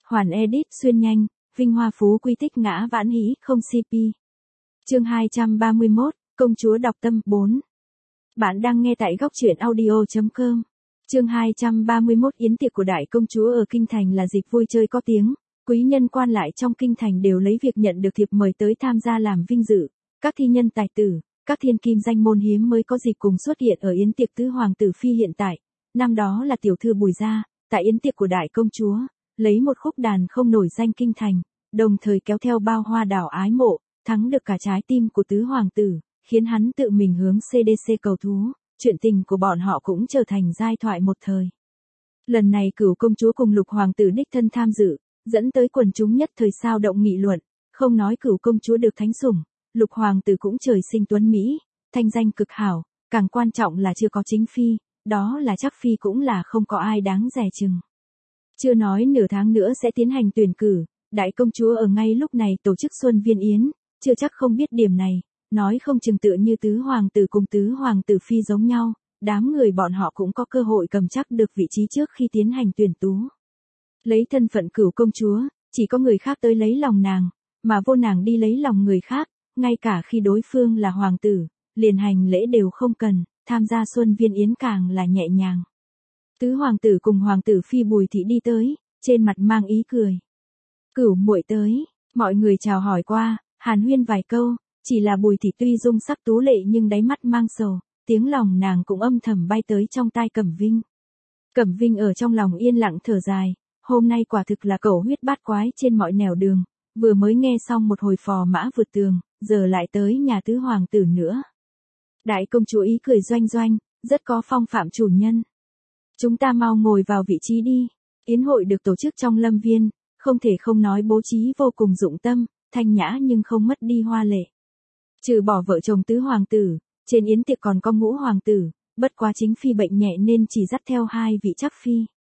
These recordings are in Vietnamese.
Hoàn edit xuyên nhanh, vinh hoa phú quý tích ngã vãn hĩ không CP. Chương 231, công chúa đọc tâm 4. Bạn đang nghe tại góc truyện audio.com. Chương 231 yến tiệc của đại công chúa ở Kinh Thành là dịp vui chơi có tiếng, quý nhân quan lại trong Kinh Thành đều lấy việc nhận được thiệp mời tới tham gia làm vinh dự, các thi nhân tài tử, các thiên kim danh môn hiếm mới có dịp cùng xuất hiện ở yến tiệc tứ hoàng tử phi hiện tại, năm đó là tiểu thư Bùi Gia, tại yến tiệc của đại công chúa, lấy một khúc đàn không nổi danh Kinh Thành, đồng thời kéo theo bao hoa đảo ái mộ, thắng được cả trái tim của tứ hoàng tử, khiến hắn tự mình hướng CDC cầu thú, chuyện tình của bọn họ cũng trở thành giai thoại một thời. Lần này Cửu công chúa cùng Lục hoàng tử đích thân tham dự, dẫn tới quần chúng nhất thời sao động nghị luận, không nói Cửu công chúa được thánh sủng, Lục hoàng tử cũng trời sinh tuấn mỹ, thanh danh cực hảo, càng quan trọng là chưa có chính phi, đó là chắc phi cũng là không có ai đáng dè chừng. Chưa nói nửa tháng nữa sẽ tiến hành tuyển cử, đại công chúa ở ngay lúc này tổ chức Xuân Viên Yến, chưa chắc không biết điểm này, nói không chừng tựa như tứ hoàng tử cùng tứ hoàng tử phi giống nhau, đám người bọn họ cũng có cơ hội cầm chắc được vị trí trước khi tiến hành tuyển tú. Lấy thân phận Cửu công chúa, chỉ có người khác tới lấy lòng nàng, mà vô nàng đi lấy lòng người khác, ngay cả khi đối phương là hoàng tử, liền hành lễ đều không cần, tham gia Xuân Viên Yến càng là nhẹ nhàng. Tứ hoàng tử cùng hoàng tử phi Bùi thị đi tới, trên mặt mang ý cười. Cửu muội tới, mọi người chào hỏi qua, hàn huyên vài câu, chỉ là Bùi thị tuy dung sắc tú lệ nhưng đáy mắt mang sầu, tiếng lòng nàng cũng âm thầm bay tới trong tai Cẩm Vinh. Cẩm Vinh ở trong lòng yên lặng thở dài, hôm nay quả thực là cẩu huyết bát quái trên mọi nẻo đường, vừa mới nghe xong một hồi phò mã vượt tường, giờ lại tới nhà tứ hoàng tử nữa. Đại công chúa ý cười doanh doanh, rất có phong phạm chủ nhân. Chúng ta mau ngồi vào vị trí đi. Yến hội được tổ chức trong lâm viên, không thể không nói bố trí vô cùng dụng tâm, thanh nhã nhưng không mất đi hoa lệ. Trừ bỏ vợ chồng tứ hoàng tử, trên yến tiệc còn có ngũ hoàng tử, bất quá chính phi bệnh nhẹ nên chỉ dắt theo hai vị chắc phi.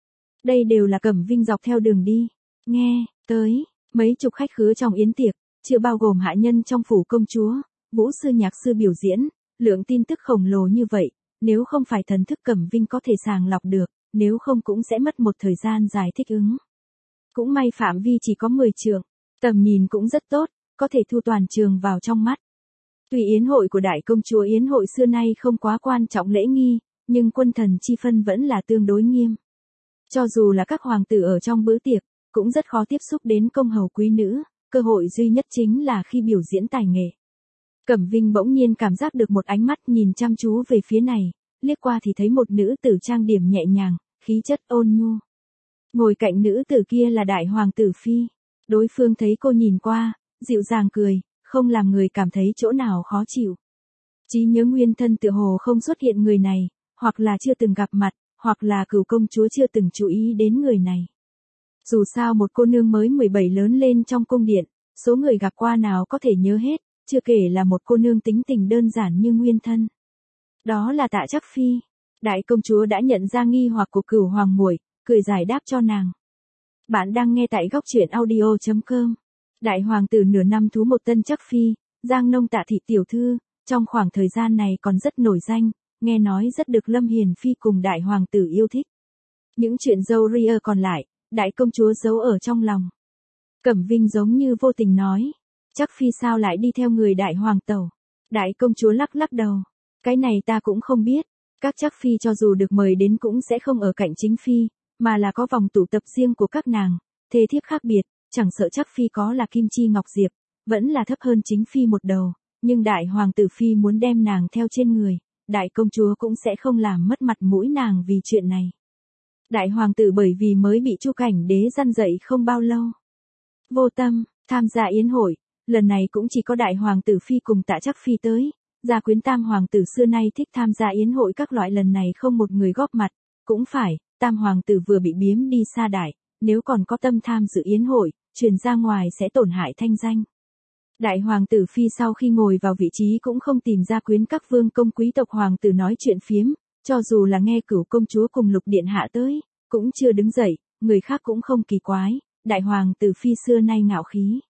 Đây đều là Cẩm Vinh dọc theo đường đi. Nghe, tới, mấy chục khách khứa trong yến tiệc, chưa bao gồm hạ nhân trong phủ công chúa, vũ sư nhạc sư biểu diễn, lượng tin tức khổng lồ như vậy. Nếu không phải thần thức Cẩm Vinh có thể sàng lọc được, nếu không cũng sẽ mất một thời gian dài thích ứng. Cũng may phạm vi chỉ có 10 trượng, tầm nhìn cũng rất tốt, có thể thu toàn trường vào trong mắt. Tuy yến hội của đại công chúa yến hội xưa nay không quá quan trọng lễ nghi, nhưng quân thần chi phân vẫn là tương đối nghiêm. Cho dù là các hoàng tử ở trong bữa tiệc, cũng rất khó tiếp xúc đến công hầu quý nữ, cơ hội duy nhất chính là khi biểu diễn tài nghệ. Cẩm Vinh bỗng nhiên cảm giác được một ánh mắt nhìn chăm chú về phía này, liếc qua thì thấy một nữ tử trang điểm nhẹ nhàng, khí chất ôn nhu. Ngồi cạnh nữ tử kia là đại hoàng tử phi. Đối phương thấy cô nhìn qua, dịu dàng cười, không làm người cảm thấy chỗ nào khó chịu. Trí nhớ nguyên thân tựa hồ không xuất hiện người này, hoặc là chưa từng gặp mặt, hoặc là Cửu công chúa chưa từng chú ý đến người này. Dù sao một cô nương mới 17 lớn lên trong cung điện, số người gặp qua nào có thể nhớ hết. Chưa kể là một cô nương tính tình đơn giản như nguyên thân. Đó là Tạ Chắc phi. Đại công chúa đã nhận ra nghi hoặc của Cửu hoàng muội, cười giải đáp cho nàng. Bạn đang nghe tại góc truyện audio.com. Đại hoàng tử nửa năm thú một tân Chắc phi, Giang Nông Tạ thị tiểu thư, trong khoảng thời gian này còn rất nổi danh, nghe nói rất được Lâm Hiền phi cùng đại hoàng tử yêu thích. Những chuyện dâu ria còn lại, đại công chúa giấu ở trong lòng. Cẩm Vinh giống như vô tình nói. Chắc phi sao lại đi theo người đại hoàng tẩu? Đại công chúa lắc lắc đầu. Cái này ta cũng không biết. Các chắc phi cho dù được mời đến cũng sẽ không ở cạnh chính phi, mà là có vòng tụ tập riêng của các nàng, thê thiếp khác biệt, chẳng sợ chắc phi có là Kim Chi Ngọc Diệp, vẫn là thấp hơn chính phi một đầu, nhưng đại hoàng tử phi muốn đem nàng theo trên người, đại công chúa cũng sẽ không làm mất mặt mũi nàng vì chuyện này. Đại hoàng tử bởi vì mới bị Chu Cảnh Đế răn dạy không bao lâu. Vô tâm, tham gia yến hội. Lần này cũng chỉ có đại hoàng tử phi cùng Tạ Chắc phi tới, gia quyến tam hoàng tử xưa nay thích tham gia yến hội các loại lần này không một người góp mặt, cũng phải, tam hoàng tử vừa bị biếm đi xa đại, nếu còn có tâm tham dự yến hội, truyền ra ngoài sẽ tổn hại thanh danh. Đại hoàng tử phi sau khi ngồi vào vị trí cũng không tìm gia quyến các vương công quý tộc hoàng tử nói chuyện phiếm, cho dù là nghe Cửu công chúa cùng Lục điện hạ tới, cũng chưa đứng dậy, người khác cũng không kỳ quái, đại hoàng tử phi xưa nay ngạo khí.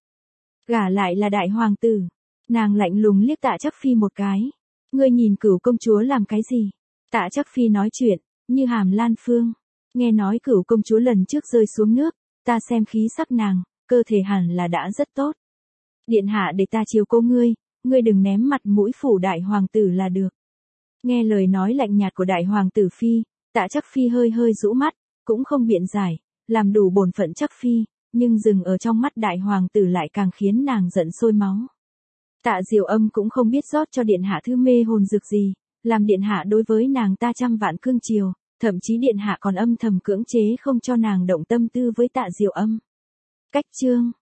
Gả lại là đại hoàng tử. Nàng lạnh lùng liếc Tạ Chắc phi một cái. Ngươi nhìn Cửu công chúa làm cái gì? Tạ Chắc phi nói chuyện, như hàm lan phương. Nghe nói Cửu công chúa lần trước rơi xuống nước, ta xem khí sắc nàng, cơ thể hẳn là đã rất tốt. Điện hạ để ta chiếu cố ngươi đừng ném mặt mũi phủ đại hoàng tử là được. Nghe lời nói lạnh nhạt của đại hoàng tử Phi, Tạ Trắc Phi hơi hơi rũ mắt, cũng không biện giải, làm đủ bổn phận Trắc Phi, nhưng dừng ở trong mắt đại hoàng tử lại càng khiến nàng giận sôi máu. Tạ Diệu Âm cũng không biết rót cho điện hạ thứ mê hồn dược gì, làm điện hạ đối với nàng ta trăm vạn cương chiều, thậm chí điện hạ còn âm thầm cưỡng chế không cho nàng động tâm tư với Tạ Diệu Âm. Cách chương